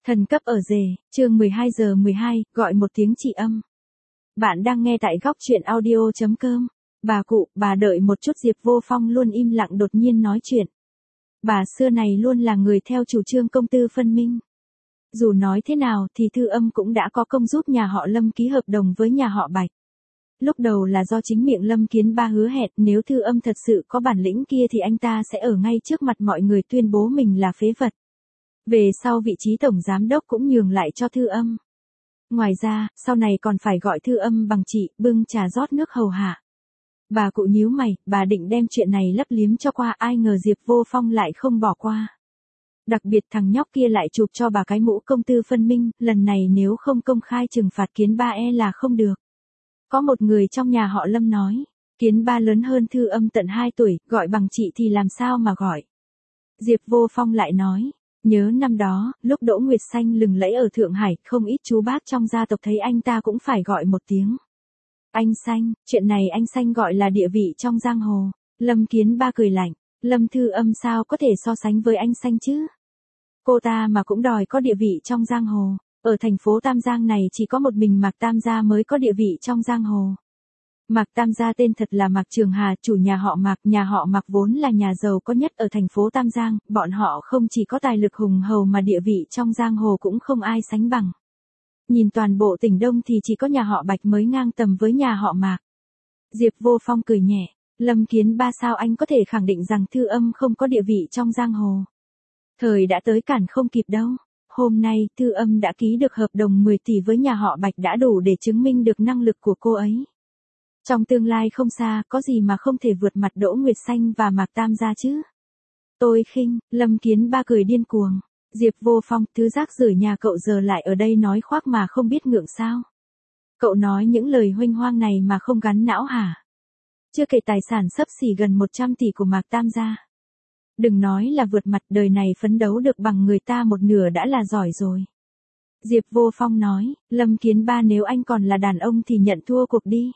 Thần cấp ở rể, chương 12 giờ 12, gọi một tiếng chị âm. Bạn đang nghe tại góc chuyện audio.com. Bà cụ, bà đợi một chút. Diệp Vô Phong luôn im lặng đột nhiên nói chuyện. Bà xưa này luôn là người theo chủ trương công tư phân minh. Dù nói thế nào thì Thư Âm cũng đã có công giúp nhà họ Lâm ký hợp đồng với nhà họ Bạch. Lúc đầu là do chính miệng Lâm Kiến Ba hứa hẹn nếu Thư Âm thật sự có bản lĩnh kia thì anh ta sẽ ở ngay trước mặt mọi người tuyên bố mình là phế vật. Về sau vị trí tổng giám đốc cũng nhường lại cho Thư Âm. Ngoài ra, sau này còn phải gọi Thư Âm bằng chị, bưng trà rót nước hầu hạ. Bà cụ nhíu mày, bà định đem chuyện này lấp liếm cho qua, ai ngờ Diệp Vô Phong lại không bỏ qua. Đặc biệt thằng nhóc kia lại chụp cho bà cái mũ công tư phân minh, lần này nếu không công khai trừng phạt Kiến Ba là không được. Có một người trong nhà họ Lâm nói, Kiến Ba lớn hơn Thư Âm tận 2 tuổi, gọi bằng chị thì làm sao mà gọi. Diệp Vô Phong lại nói, nhớ năm đó, lúc Đỗ Nguyệt Xanh lừng lẫy ở Thượng Hải, không ít chú bác trong gia tộc thấy anh ta cũng phải gọi một tiếng. Anh Xanh, chuyện này anh Xanh gọi là địa vị trong giang hồ. Lâm Kiến Ba cười lạnh, Lâm Thư Âm sao có thể so sánh với anh Xanh chứ? Cô ta mà cũng đòi có địa vị trong giang hồ. Ở thành phố Tam Giang này chỉ có một mình Mạc Tam Gia mới có địa vị trong giang hồ. Mạc Tam Gia tên thật là Mạc Trường Hà, chủ nhà họ Mạc vốn là nhà giàu có nhất ở thành phố Tam Giang, bọn họ không chỉ có tài lực hùng hầu mà địa vị trong giang hồ cũng không ai sánh bằng. Nhìn toàn bộ tỉnh Đông thì chỉ có nhà họ Bạch mới ngang tầm với nhà họ Mạc. Diệp Vô Phong cười nhẹ, Lâm Kiến Ba sao anh có thể khẳng định rằng Thư Âm không có địa vị trong giang hồ. Thời đã tới cản không kịp đâu. Hôm nay, Thư Âm đã ký được hợp đồng 10 tỷ với nhà họ Bạch đã đủ để chứng minh được năng lực của cô ấy. Trong tương lai không xa, có gì mà không thể vượt mặt Đỗ Nguyệt Xanh và Mạc Tam Gia chứ? Tôi khinh, Lâm Kiến Ba cười điên cuồng. Diệp Vô Phong, thứ rác rưởi nhà cậu giờ lại ở đây nói khoác mà không biết ngượng sao? Cậu nói những lời huênh hoang này mà không gắn não hả? Chưa kể tài sản xấp xỉ gần 100 tỷ của Mạc Tam Gia. Đừng nói là vượt mặt, đời này phấn đấu được bằng người ta một nửa đã là giỏi rồi. Diệp Vô Phong nói, Lâm Kiến Ba nếu anh còn là đàn ông thì nhận thua cuộc đi.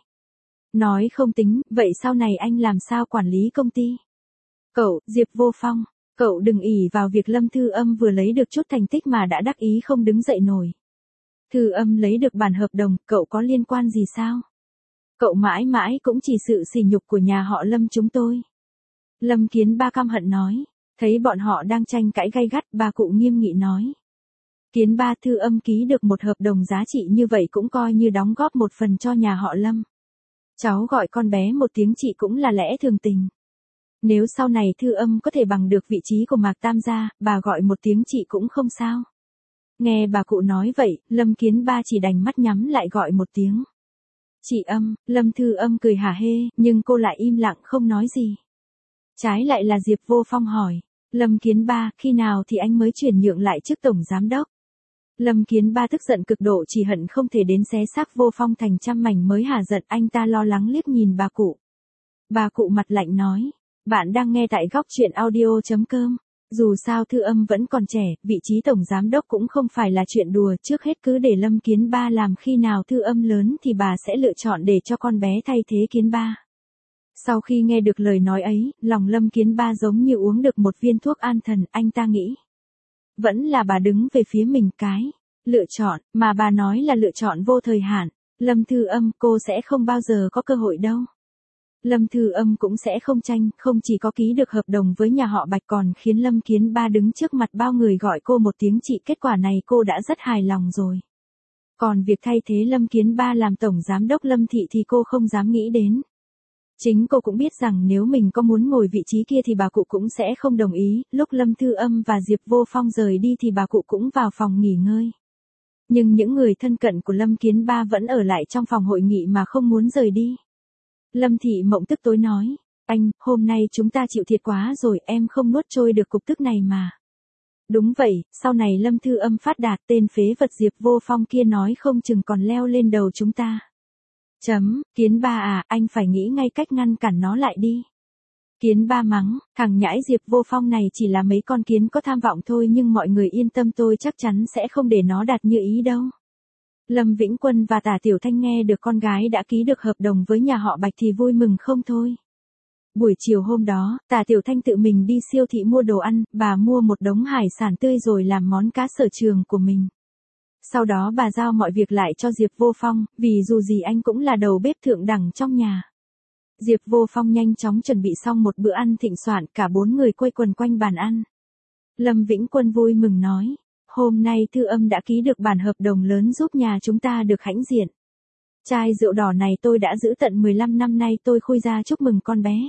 Nói không tính, vậy sau này anh làm sao quản lý công ty? Cậu, Diệp Vô Phong, cậu đừng ỷ vào việc Lâm Thư Âm vừa lấy được chút thành tích mà đã đắc ý không đứng dậy nổi. Thư Âm lấy được bản hợp đồng, cậu có liên quan gì sao? Cậu mãi mãi cũng chỉ sự sỉ nhục của nhà họ Lâm chúng tôi. Lâm Kiến Ba căm hận nói, thấy bọn họ đang tranh cãi gay gắt, bà cụ nghiêm nghị nói. Kiến Ba, Thư Âm ký được một hợp đồng giá trị như vậy cũng coi như đóng góp một phần cho nhà họ Lâm. Cháu gọi con bé một tiếng chị cũng là lẽ thường tình. Nếu sau này Thư Âm có thể bằng được vị trí của Mạc Tam Gia, bà gọi một tiếng chị cũng không sao. Nghe bà cụ nói vậy, Lâm Kiến Ba chỉ đành mắt nhắm lại gọi một tiếng. Chị Âm, Lâm Thư Âm cười hả hê, nhưng cô lại im lặng không nói gì. Trái lại là Diệp Vô Phong hỏi, Lâm Kiến Ba, khi nào thì anh mới chuyển nhượng lại chức tổng giám đốc? Lâm Kiến Ba tức giận cực độ, chỉ hận không thể đến xé xác Vô Phong thành trăm mảnh mới hả giận. Anh ta lo lắng liếc nhìn bà cụ. Bà cụ mặt lạnh nói, bạn đang nghe tại góc chuyện audio.com. Dù sao Thư Âm vẫn còn trẻ, vị trí tổng giám đốc cũng không phải là chuyện đùa, trước hết cứ để Lâm Kiến Ba làm, khi nào Thư Âm lớn thì bà sẽ lựa chọn để cho con bé thay thế Kiến Ba. Sau khi nghe được lời nói ấy, lòng Lâm Kiến Ba giống như uống được một viên thuốc an thần, anh ta nghĩ. Vẫn là bà đứng về phía mình cái. Lựa chọn, mà bà nói là lựa chọn vô thời hạn. Lâm Thư Âm, cô sẽ không bao giờ có cơ hội đâu. Lâm Thư Âm cũng sẽ không tranh, không chỉ có ký được hợp đồng với nhà họ Bạch còn khiến Lâm Kiến Ba đứng trước mặt bao người gọi cô một tiếng chị, kết quả này cô đã rất hài lòng rồi. Còn việc thay thế Lâm Kiến Ba làm tổng giám đốc Lâm Thị thì cô không dám nghĩ đến. Chính cô cũng biết rằng nếu mình có muốn ngồi vị trí kia thì bà cụ cũng sẽ không đồng ý. Lúc Lâm Thư Âm và Diệp Vô Phong rời đi thì bà cụ cũng vào phòng nghỉ ngơi. Nhưng những người thân cận của Lâm Kiến Ba vẫn ở lại trong phòng hội nghị mà không muốn rời đi. Lâm Thị Mộng tức tối nói, anh, hôm nay chúng ta chịu thiệt quá rồi, em không nuốt trôi được cục tức này mà. Đúng vậy, sau này Lâm Thư Âm phát đạt, tên phế vật Diệp Vô Phong kia nói không chừng còn leo lên đầu chúng ta. Kiến Ba à, anh phải nghĩ ngay cách ngăn cản nó lại đi. Kiến Ba mắng, thằng nhãi Diệp Vô Phong này chỉ là mấy con kiến có tham vọng thôi, nhưng mọi người yên tâm, tôi chắc chắn sẽ không để nó đạt như ý đâu. Lâm Vĩnh Quân và Tả Tiểu Thanh nghe được con gái đã ký được hợp đồng với nhà họ Bạch thì vui mừng không thôi. Buổi chiều hôm đó, Tả Tiểu Thanh tự mình đi siêu thị mua đồ ăn, bà mua một đống hải sản tươi rồi làm món cá sở trường của mình. Sau đó bà giao mọi việc lại cho Diệp Vô Phong, vì dù gì anh cũng là đầu bếp thượng đẳng trong nhà. Diệp Vô Phong nhanh chóng chuẩn bị xong một bữa ăn thịnh soạn, cả 4 người quây quần quanh bàn ăn. Lâm Vĩnh Quân vui mừng nói, hôm nay Thư Âm đã ký được bản hợp đồng lớn giúp nhà chúng ta được hãnh diện. Chai rượu đỏ này tôi đã giữ tận 15 năm nay, tôi khui ra chúc mừng con bé.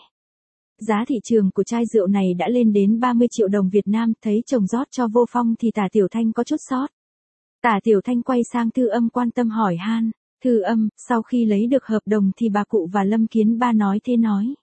Giá thị trường của chai rượu này đã lên đến 30 triệu đồng Việt Nam, thấy chồng rót cho Vô Phong thì Tả Tiểu Thanh có chút sót. Tả Tiểu Thanh quay sang Thư Âm quan tâm hỏi han, Thư Âm, sau khi lấy được hợp đồng thì bà cụ và Lâm Kiến Ba nói thế nói.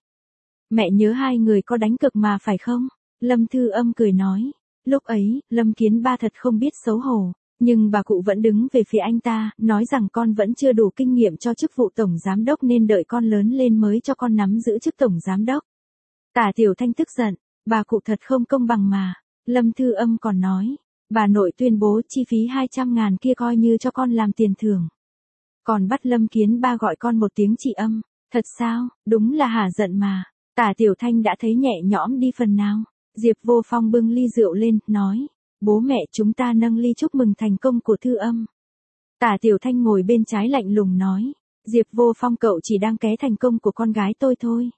Mẹ nhớ hai người có đánh cược mà phải không? Lâm Thư Âm cười nói, lúc ấy, Lâm Kiến Ba thật không biết xấu hổ, nhưng bà cụ vẫn đứng về phía anh ta, nói rằng con vẫn chưa đủ kinh nghiệm cho chức vụ tổng giám đốc nên đợi con lớn lên mới cho con nắm giữ chức tổng giám đốc. Tả Tiểu Thanh tức giận, bà cụ thật không công bằng mà. Lâm Thư Âm còn nói, bà nội tuyên bố chi phí 200.000 kia coi như cho con làm tiền thưởng. Còn bắt Lâm Kiến Ba gọi con một tiếng chị Âm, thật sao, đúng là hả giận mà. Tả Tiểu Thanh đã thấy nhẹ nhõm đi phần nào. Diệp Vô Phong bưng ly rượu lên, nói, bố mẹ chúng ta nâng ly chúc mừng thành công của Thư Âm. Tả Tiểu Thanh ngồi bên trái lạnh lùng nói, Diệp Vô Phong cậu chỉ đang ké thành công của con gái tôi thôi.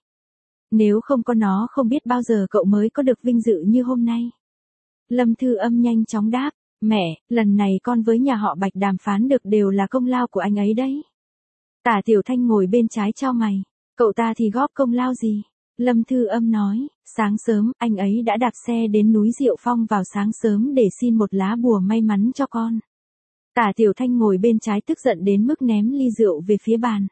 Nếu không có nó không biết bao giờ cậu mới có được vinh dự như hôm nay. Lâm Thư Âm nhanh chóng đáp, mẹ, lần này con với nhà họ Bạch đàm phán được đều là công lao của anh ấy đấy. Tả Tiểu Thanh ngồi bên trái chau mày, cậu ta thì góp công lao gì? Lâm Thư Âm nói, sáng sớm, anh ấy đã đạp xe đến núi Diệu Phong vào sáng sớm để xin một lá bùa may mắn cho con. Tả Tiểu Thanh ngồi bên trái tức giận đến mức ném ly rượu về phía bàn.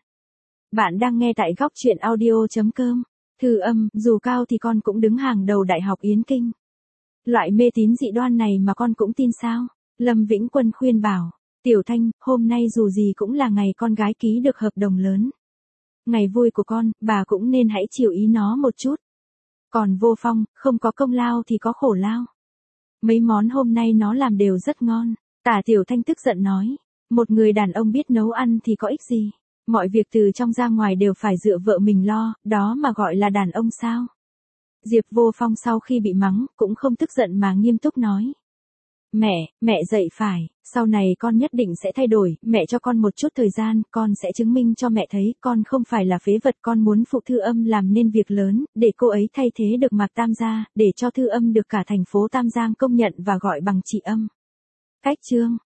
Bạn đang nghe tại góc truyện audio.com. Thư Âm, dù cao thì con cũng đứng hàng đầu Đại học Yến Kinh. Loại mê tín dị đoan này mà con cũng tin sao? Lâm Vĩnh Quân khuyên bảo, Tiểu Thanh, hôm nay dù gì cũng là ngày con gái ký được hợp đồng lớn. Ngày vui của con, bà cũng nên hãy chiều ý nó một chút. Còn Vô Phong, không có công lao thì có khổ lao. Mấy món hôm nay nó làm đều rất ngon. Tả Tiểu Thanh tức giận nói, một người đàn ông biết nấu ăn thì có ích gì? Mọi việc từ trong ra ngoài đều phải dựa vợ mình lo, đó mà gọi là đàn ông sao? Diệp Vô Phong sau khi bị mắng, cũng không tức giận mà nghiêm túc nói. Mẹ dạy phải, sau này con nhất định sẽ thay đổi, mẹ cho con một chút thời gian, con sẽ chứng minh cho mẹ thấy con không phải là phế vật, con muốn phụ Thư Âm làm nên việc lớn, để cô ấy thay thế được Mạc Tam gia, để cho Thư Âm được cả thành phố Tam Giang công nhận và gọi bằng chị Âm. Cách chương